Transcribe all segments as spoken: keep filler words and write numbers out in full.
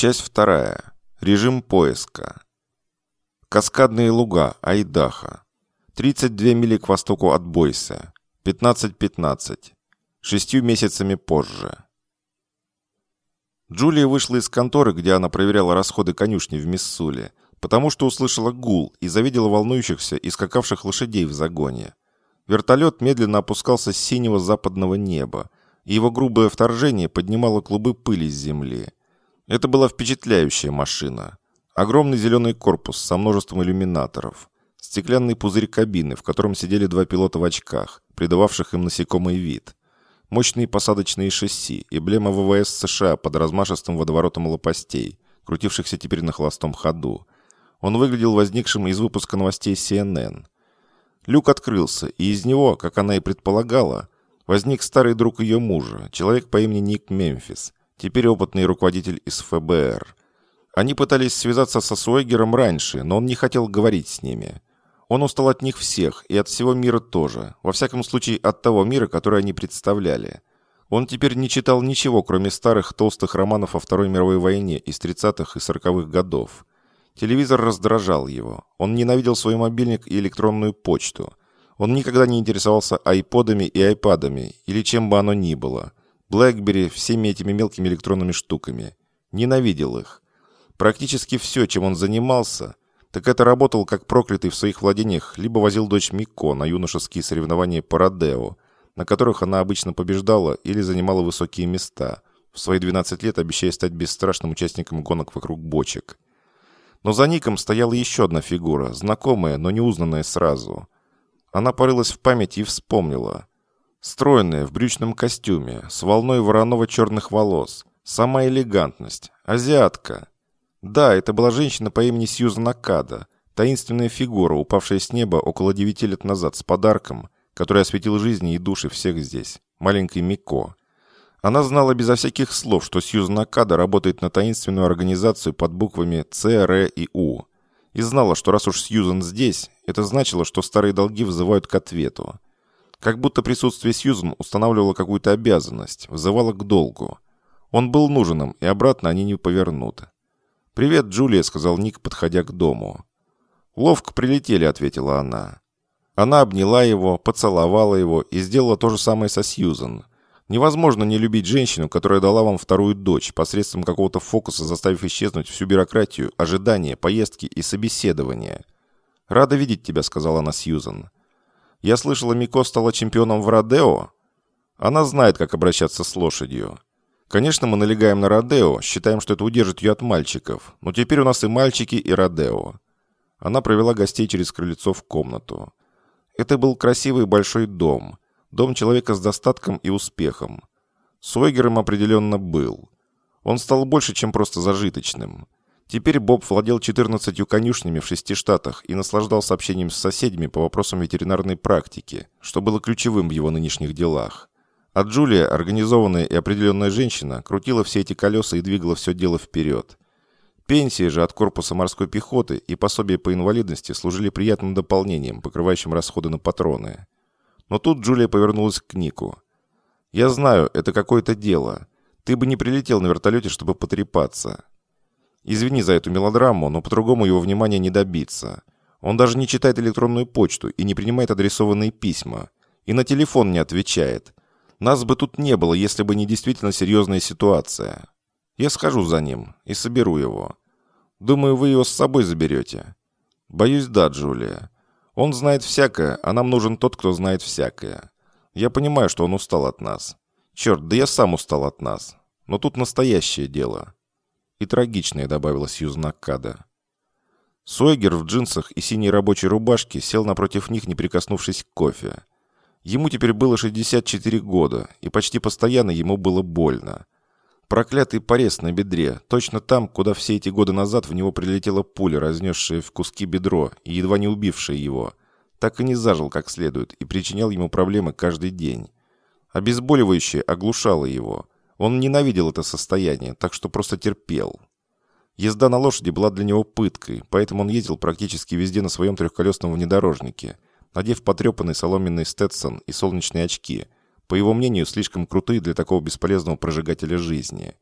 Часть вторая. Режим поиска. Каскадные луга, Айдахо. тридцать две мили к востоку от Бойсе. пятнадцать пятнадцать. Шестью месяцами позже. Джулия вышла из конторы, где она проверяла расходы конюшни в Миссури, потому что услышала гул и завидела волнующихся и скакавших лошадей в загоне. Вертолет медленно опускался с синего западного неба, и его грубое вторжение поднимало клубы пыли с земли. Это была впечатляющая машина. Огромный зеленый корпус со множеством иллюминаторов. Стеклянный пузырь кабины, в котором сидели два пилота в очках, придававших им насекомый вид. Мощные посадочные шасси, эмблема ВВС США под размашистым водоворотом лопастей, крутившихся теперь на холостом ходу. Он выглядел возникшим из выпуска новостей си эн эн. Люк открылся, и из него, как она и предполагала, возник старый друг ее мужа, человек по имени Ник Мемфис, теперь опытный руководитель из эф бэ эр. Они пытались связаться со Суэггером раньше, но он не хотел говорить с ними. Он устал от них всех, и от всего мира тоже, во всяком случае от того мира, который они представляли. Он теперь не читал ничего, кроме старых толстых романов о Второй мировой войне из тридцатых и сороковых годов. Телевизор раздражал его. Он ненавидел свой мобильник и электронную почту. Он никогда не интересовался айподами и айпадами, или чем бы оно ни было. Блэкбери, всеми этими мелкими электронными штуками. Ненавидел их. Практически все, чем он занимался, так это работал как проклятый в своих владениях, либо возил дочь Мико на юношеские соревнования по родео, на которых она обычно побеждала или занимала высокие места, в свои двенадцать лет обещая стать бесстрашным участником гонок вокруг бочек. Но за Ником стояла еще одна фигура, знакомая, но не узнанная сразу. Она порылась в памяти и вспомнила. Стройная, в брючном костюме, с волной вороново-черных волос, сама элегантность, азиатка. Да, это была женщина по имени Сьюзан Окада, таинственная фигура, упавшая с неба около девяти лет назад с подарком, который осветил жизни и души всех здесь, маленькой Мико. Она знала безо всяких слов, что Сьюзан Окада работает на таинственную организацию под буквами С, Р и У. И знала, что раз уж Сьюзан здесь, это значило, что старые долги вызывают к ответу. Как будто присутствие Сьюзан устанавливало какую-то обязанность, вызывало к долгу. Он был нужен им, и обратно они не повернут. «Привет, Джулия», — сказал Ник, подходя к дому. «Ловко прилетели», — ответила она. Она обняла его, поцеловала его и сделала то же самое со Сьюзан. Невозможно не любить женщину, которая дала вам вторую дочь, посредством какого-то фокуса заставив исчезнуть всю бюрократию, ожидания, поездки и собеседования. «Рада видеть тебя», — сказала она Сьюзан. «Я слышала, Мико стала чемпионом в родео?» Она знает, как обращаться с лошадью. Конечно, мы налегаем на родео, считаем, что это удержит ее от мальчиков, но теперь у нас и мальчики, и родео». Она провела гостей через крыльцо в комнату. Это был красивый большой дом. Дом человека с достатком и успехом. Суэггером определенно был. Он стал больше, чем просто зажиточным. Теперь Боб владел четырнадцатью конюшнями в шести штатах и наслаждался общением с соседями по вопросам ветеринарной практики, что было ключевым в его нынешних делах. А Джулия, организованная и определенная женщина, крутила все эти колеса и двигала все дело вперед. Пенсии же от корпуса морской пехоты и пособия по инвалидности служили приятным дополнением, покрывающим расходы на патроны. Но тут Джулия повернулась к Нику. «Я знаю, это какое-то дело. Ты бы не прилетел на вертолете, чтобы потрепаться. Извини за эту мелодраму, но по-другому его внимания не добиться. Он даже не читает электронную почту и не принимает адресованные письма. И на телефон не отвечает. Нас бы тут не было, если бы не действительно серьезная ситуация. Я схожу за ним и соберу его. Думаю, вы его с собой заберете». «Боюсь, да, Джулия. Он знает всякое, а нам нужен тот, кто знает всякое. Я понимаю, что он устал от нас. Черт, да я сам устал от нас. Но тут настоящее дело». «И трагичное», — добавила Сьюзан Окада. Суэггер в джинсах и синей рабочей рубашке сел напротив них, не прикоснувшись к кофе. Ему теперь было шестьдесят четыре года, и почти постоянно ему было больно. Проклятый порез на бедре, точно там, куда все эти годы назад в него прилетела пуля, разнесшая в куски бедро и едва не убившая его, так и не зажил как следует и причинял ему проблемы каждый день. Обезболивающее оглушало его. Он ненавидел это состояние, так что просто терпел. Езда на лошади была для него пыткой, поэтому он ездил практически везде на своем трехколесном внедорожнике, надев потрепанный соломенный стетсон и солнечные очки, по его мнению, слишком крутые для такого бесполезного прожигателя жизни.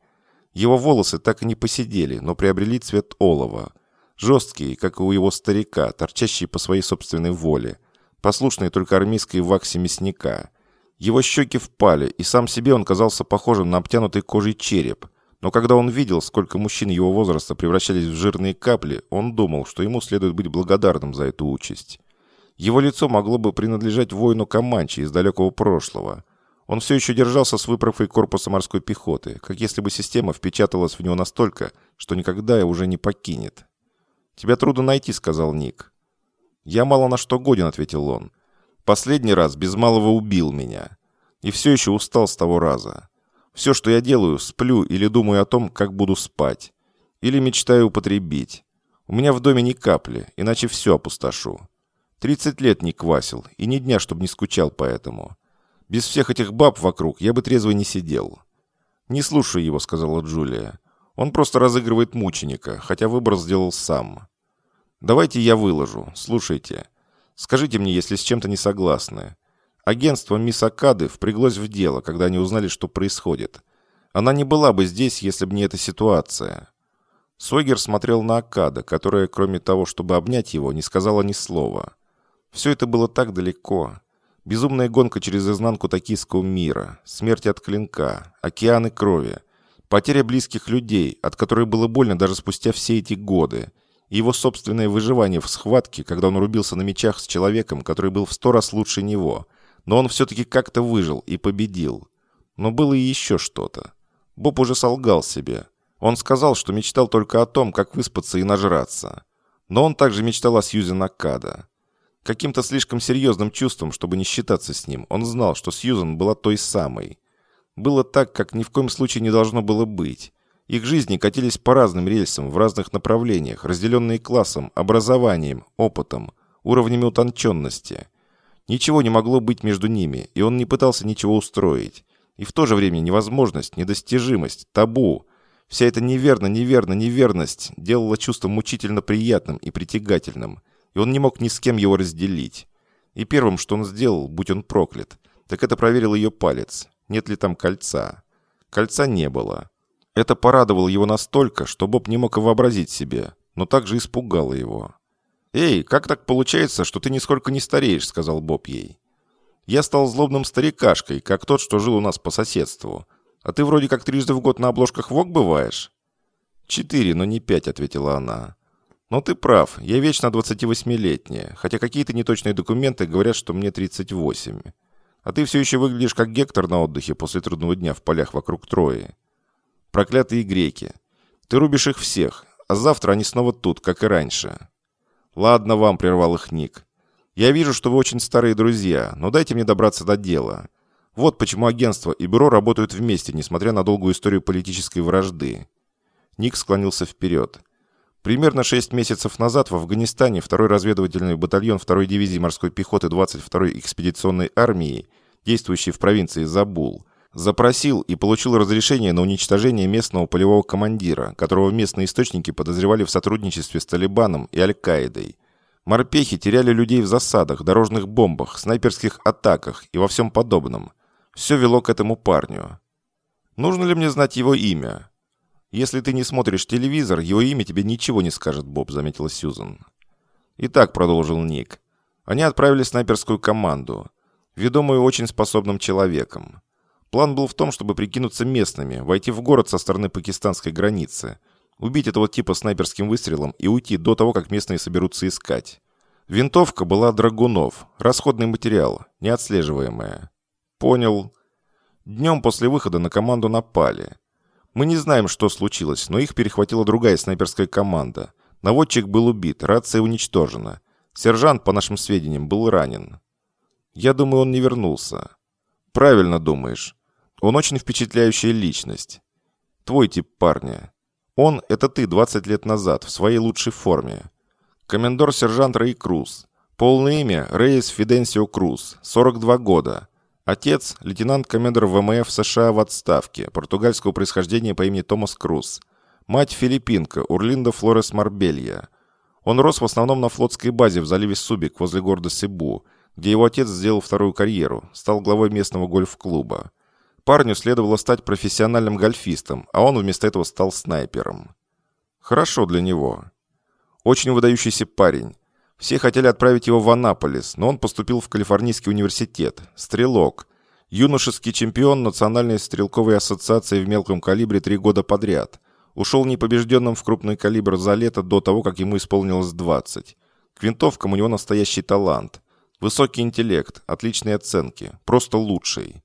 Его волосы так и не поседели, но приобрели цвет олова. Жесткие, как и у его старика, торчащие по своей собственной воле, послушные только армейской ваксе мясника. Его щеки впали, и сам себе он казался похожим на обтянутый кожей череп. Но когда он видел, сколько мужчин его возраста превращались в жирные капли, он думал, что ему следует быть благодарным за эту участь. Его лицо могло бы принадлежать воину Команчи из далекого прошлого. Он все еще держался с выправкой корпуса морской пехоты, как если бы система впечаталась в него настолько, что никогда уже не покинет. «Тебя трудно найти», — сказал Ник. «Я мало на что годен», — ответил он. «Последний раз без малого убил меня. И все еще устал с того раза. Все, что я делаю, сплю или думаю о том, как буду спать. Или мечтаю употребить. У меня в доме ни капли, иначе все опустошу. Тридцать лет не квасил, и ни дня, чтобы не скучал по этому. Без всех этих баб вокруг я бы трезвый не сидел». «Не слушай его», — сказала Джулия. «Он просто разыгрывает мученика, хотя выбор сделал сам. Давайте я выложу. Слушайте. Скажите мне, если с чем-то не согласны. Агентство мисс Акады впряглось в дело, когда они узнали, что происходит. Она не была бы здесь, если бы не эта ситуация». Сойгер смотрел на Акада, которая, кроме того, чтобы обнять его, не сказала ни слова. Все это было так далеко. Безумная гонка через изнанку токийского мира, смерть от клинка, океаны крови, потеря близких людей, от которой было больно даже спустя все эти годы, и его собственное выживание в схватке, когда он рубился на мечах с человеком, который был в сто раз лучше него, но он все-таки как-то выжил и победил. Но было и еще что-то. Боб уже солгал себе. Он сказал, что мечтал только о том, как выспаться и нажраться. Но он также мечтал о Сьюзен Акада. Каким-то слишком серьезным чувством, чтобы не считаться с ним, он знал, что Сьюзен была той самой. Было так, как ни в коем случае не должно было быть. Их жизни катились по разным рельсам, в разных направлениях, разделенные классом, образованием, опытом, уровнями утонченности. Ничего не могло быть между ними, и он не пытался ничего устроить. И в то же время невозможность, недостижимость, табу. Вся эта неверно, неверно, неверность делала чувство мучительно приятным и притягательным, и он не мог ни с кем его разделить. И первым, что он сделал, будь он проклят, так это проверил ее палец, нет ли там кольца. Кольца не было. Это порадовало его настолько, что Боб не мог и вообразить себе, но также испугало его. «Эй, как так получается, что ты нисколько не стареешь?» — сказал Боб ей. «Я стал злобным старикашкой, как тот, что жил у нас по соседству. А ты вроде как трижды в год на обложках Vogue бываешь?» «Четыре, но не пять», — ответила она. «Но ты прав, я вечно двадцативосьмилетняя, хотя какие-то неточные документы говорят, что мне тридцать восемь. А ты все еще выглядишь как Гектор на отдыхе после трудного дня в полях вокруг Трои. Проклятые греки. Ты рубишь их всех, а завтра они снова тут, как и раньше». «Ладно вам», — прервал их Ник. «Я вижу, что вы очень старые друзья, но дайте мне добраться до дела. Вот почему агентство и бюро работают вместе, несмотря на долгую историю политической вражды». Ник склонился вперед. Примерно шесть месяцев назад в Афганистане второй разведывательный батальон второй дивизии морской пехоты двадцать второй экспедиционной армии, действующий в провинции Забул, запросил и получил разрешение на уничтожение местного полевого командира, которого местные источники подозревали в сотрудничестве с Талибаном и Аль-Каидой. Морпехи теряли людей в засадах, дорожных бомбах, снайперских атаках и во всем подобном. Все вело к этому парню. Нужно ли мне знать его имя? «Если ты не смотришь телевизор, его имя тебе ничего не скажет, Боб», — заметила Сьюзен. «Итак», — продолжил Ник, — «они отправили снайперскую команду, ведомую очень способным человеком. План был в том, чтобы прикинуться местными, войти в город со стороны пакистанской границы, убить этого типа снайперским выстрелом и уйти до того, как местные соберутся искать. Винтовка была Драгунов, расходный материал, неотслеживаемая». «Понял». Днем после выхода на команду напали. Мы не знаем, что случилось, но их перехватила другая снайперская команда. Наводчик был убит, рация уничтожена. Сержант, по нашим сведениям, был ранен. Я думаю, он не вернулся. Правильно думаешь. Он очень впечатляющая личность. Твой тип парня. Он — это ты двадцать лет назад, в своей лучшей форме. Комендор-сержант Рэй Круз. Полное имя — Рейс Фиденсио Круз, сорок два года. Отец – лейтенант-комендор ВМФ США в отставке, португальского происхождения по имени Томас Круз. Мать – филиппинка, Урлинда Флорес Марбелья. Он рос в основном на флотской базе в заливе Субик возле города Сибу, где его отец сделал вторую карьеру, стал главой местного гольф-клуба. Парню следовало стать профессиональным гольфистом, а он вместо этого стал снайпером. Хорошо для него. Очень выдающийся парень. Все хотели отправить его в Анаполис, но он поступил в Калифорнийский университет. Стрелок. Юношеский чемпион Национальной стрелковой ассоциации в мелком калибре три года подряд. Ушел непобежденным в крупный калибр за лето до того, как ему исполнилось двадцать. К винтовкам у него настоящий талант. Высокий интеллект, отличные оценки. Просто лучший.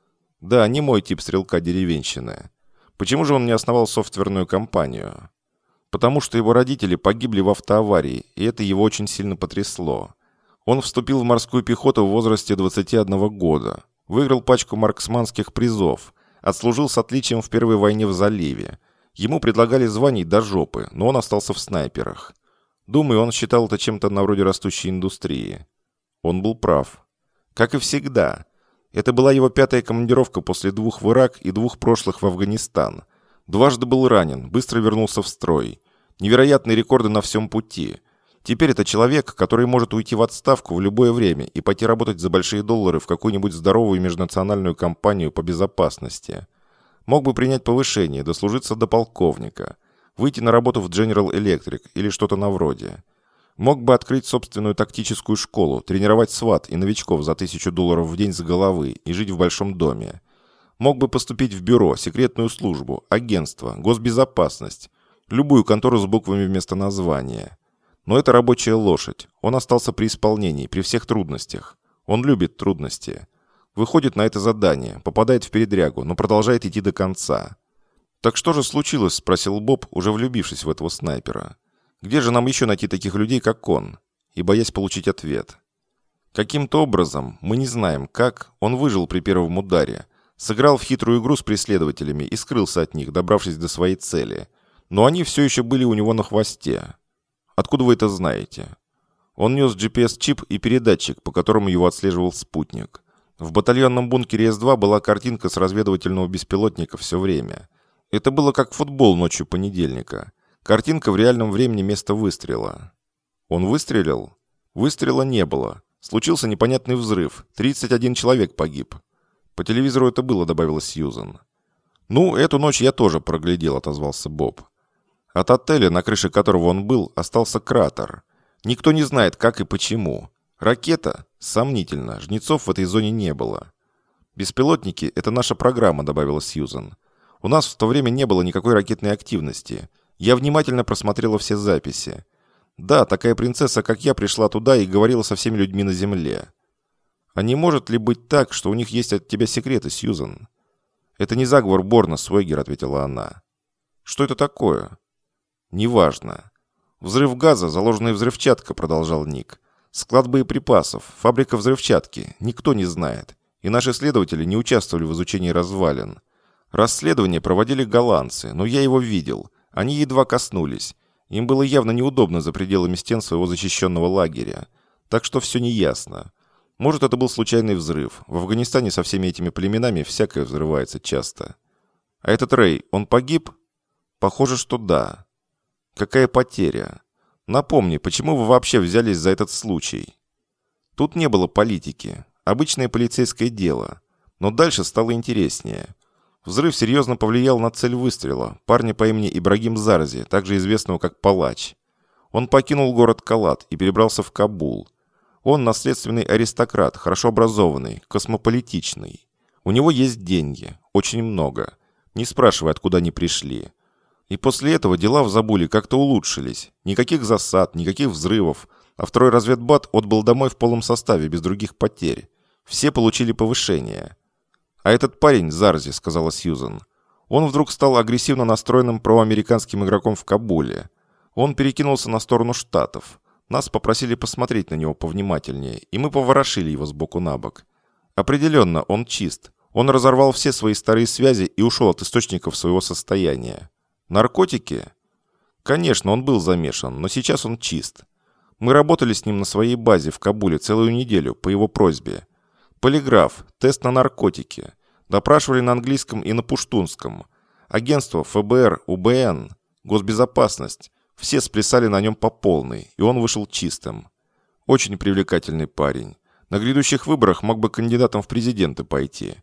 Да, не мой тип стрелка деревенщины. Почему же он не основал софтверную компанию? Потому что его родители погибли в автоаварии, и это его очень сильно потрясло. Он вступил в морскую пехоту в возрасте двадцати одного года. Выиграл пачку марксманских призов. Отслужил с отличием в Первой войне в заливе. Ему предлагали званий до жопы, но он остался в снайперах. Думаю, он считал это чем-то на вроде растущей индустрии. Он был прав. Как и всегда. Это была его пятая командировка после двух в Ирак и двух прошлых в Афганистан. Дважды был ранен, быстро вернулся в строй. Невероятные рекорды на всем пути. Теперь это человек, который может уйти в отставку в любое время и пойти работать за большие доллары в какую-нибудь здоровую межнациональную компанию по безопасности. Мог бы принять повышение, дослужиться до полковника. Выйти на работу в General Electric или что-то на вроде. Мог бы открыть собственную тактическую школу, тренировать сват и новичков за тысячу долларов в день с головы и жить в большом доме. Мог бы поступить в бюро, секретную службу, агентство, госбезопасность, любую контору с буквами вместо названия. Но это рабочая лошадь. Он остался при исполнении, при всех трудностях. Он любит трудности. Выходит на это задание, попадает в передрягу, но продолжает идти до конца. «Так что же случилось?» – спросил Боб, уже влюбившись в этого снайпера. «Где же нам еще найти таких людей, как он?» И боясь получить ответ. Каким-то образом, мы не знаем как, он выжил при первом ударе, сыграл в хитрую игру с преследователями и скрылся от них, добравшись до своей цели. Но они все еще были у него на хвосте. Откуда вы это знаете? Он нес джи пи эс-чип и передатчик, по которому его отслеживал спутник. В батальонном бункере эс два была картинка с разведывательного беспилотника все время. Это было как футбол ночью понедельника. Картинка в реальном времени места выстрела. Он выстрелил? Выстрела не было. Случился непонятный взрыв. тридцать один человек погиб. По телевизору это было, добавила Сьюзан. «Ну, эту ночь я тоже проглядел», — отозвался Боб. От отеля, на крыше которого он был, остался кратер. Никто не знает, как и почему. Ракета? Сомнительно. Жнецов в этой зоне не было. «Беспилотники — это наша программа», — добавила Сьюзан. «У нас в то время не было никакой ракетной активности. Я внимательно просмотрела все записи. Да, такая принцесса, как я, пришла туда и говорила со всеми людьми на земле. А не может ли быть так, что у них есть от тебя секреты, Сьюзан?» «Это не заговор Борна, Свегер», — ответила она. «Что это такое?» «Неважно. Взрыв газа, заложенная взрывчатка», — продолжал Ник. «Склад боеприпасов, фабрика взрывчатки. Никто не знает. И наши следователи не участвовали в изучении развалин. Расследование проводили голландцы, но я его видел. Они едва коснулись. Им было явно неудобно за пределами стен своего защищенного лагеря. Так что все неясно. Может, это был случайный взрыв. В Афганистане со всеми этими племенами всякое взрывается часто. А этот Рэй, он погиб? Похоже, что да. Какая потеря? Напомни, почему вы вообще взялись за этот случай? Тут не было политики. Обычное полицейское дело. Но дальше стало интереснее. Взрыв серьезно повлиял на цель выстрела, парня по имени Ибрагим Зарзи, также известного как Палач. Он покинул город Калат и перебрался в Кабул. Он наследственный аристократ, хорошо образованный, космополитичный. У него есть деньги, очень много. Не спрашивай, откуда они пришли. И после этого дела в Забуле как-то улучшились. Никаких засад, никаких взрывов. А второй разведбат отбыл домой в полном составе, без других потерь. Все получили повышение. «А этот парень, Зарзи», — сказала Сьюзан, он вдруг стал агрессивно настроенным проамериканским игроком в Кабуле. Он перекинулся на сторону Штатов. Нас попросили посмотреть на него повнимательнее, и мы поворошили его сбоку на бок. Определенно, он чист. Он разорвал все свои старые связи и ушел от источников своего состояния. Наркотики? Конечно, он был замешан, но сейчас он чист. Мы работали с ним на своей базе в Кабуле целую неделю по его просьбе. Полиграф, тест на наркотики. Допрашивали на английском и на пуштунском. Агентство, эф бэ эр, у бэ эн, госбезопасность. Все сплясали на нем по полной, и он вышел чистым. Очень привлекательный парень. На грядущих выборах мог бы кандидатом в президенты пойти.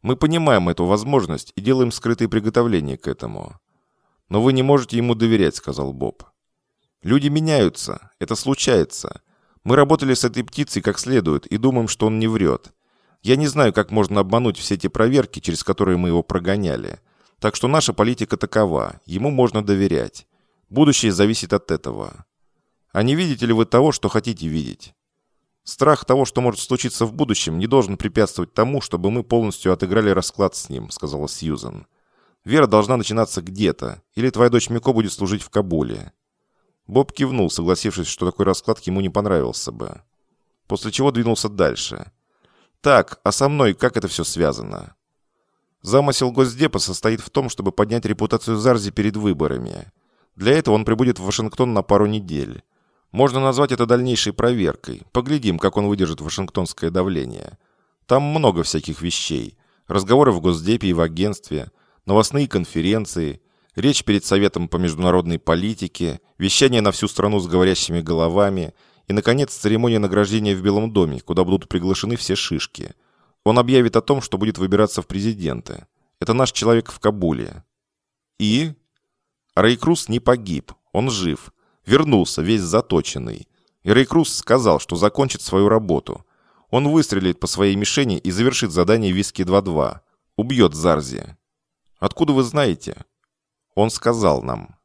Мы понимаем эту возможность и делаем скрытые приготовления к этому. Но вы не можете ему доверять», — сказал Боб. «Люди меняются. Это случается. Мы работали с этой птицей как следует и думаем, что он не врет. Я не знаю, как можно обмануть все эти проверки, через которые мы его прогоняли. Так что наша политика такова. Ему можно доверять. Будущее зависит от этого. А не видите ли вы того, что хотите видеть? Страх того, что может случиться в будущем, не должен препятствовать тому, чтобы мы полностью отыграли расклад с ним», — сказала Сьюзен. «Вера должна начинаться где-то, или твоя дочь Мико будет служить в Кабуле». Боб кивнул, согласившись, что такой расклад ему не понравился бы. После чего двинулся дальше. «Так, а со мной как это все связано?» Замысел Госдепа состоит в том, чтобы поднять репутацию Зарзи перед выборами. Для этого он прибудет в Вашингтон на пару недель. Можно назвать это дальнейшей проверкой. Поглядим, как он выдержит вашингтонское давление. Там много всяких вещей. Разговоры в Госдепе и в агентстве, новостные конференции, речь перед Советом по международной политике, вещание на всю страну с говорящими головами и, наконец, церемония награждения в Белом доме, куда будут приглашены все шишки. Он объявит о том, что будет выбираться в президенты. Это наш человек в Кабуле. И? Рэй Круз не погиб. Он жив. Вернулся, весь заточенный. И Рэй Круз сказал, что закончит свою работу. Он выстрелит по своей мишени и завершит задание Виски два-два. Убьет Зарзи. Откуда вы знаете? Он сказал нам.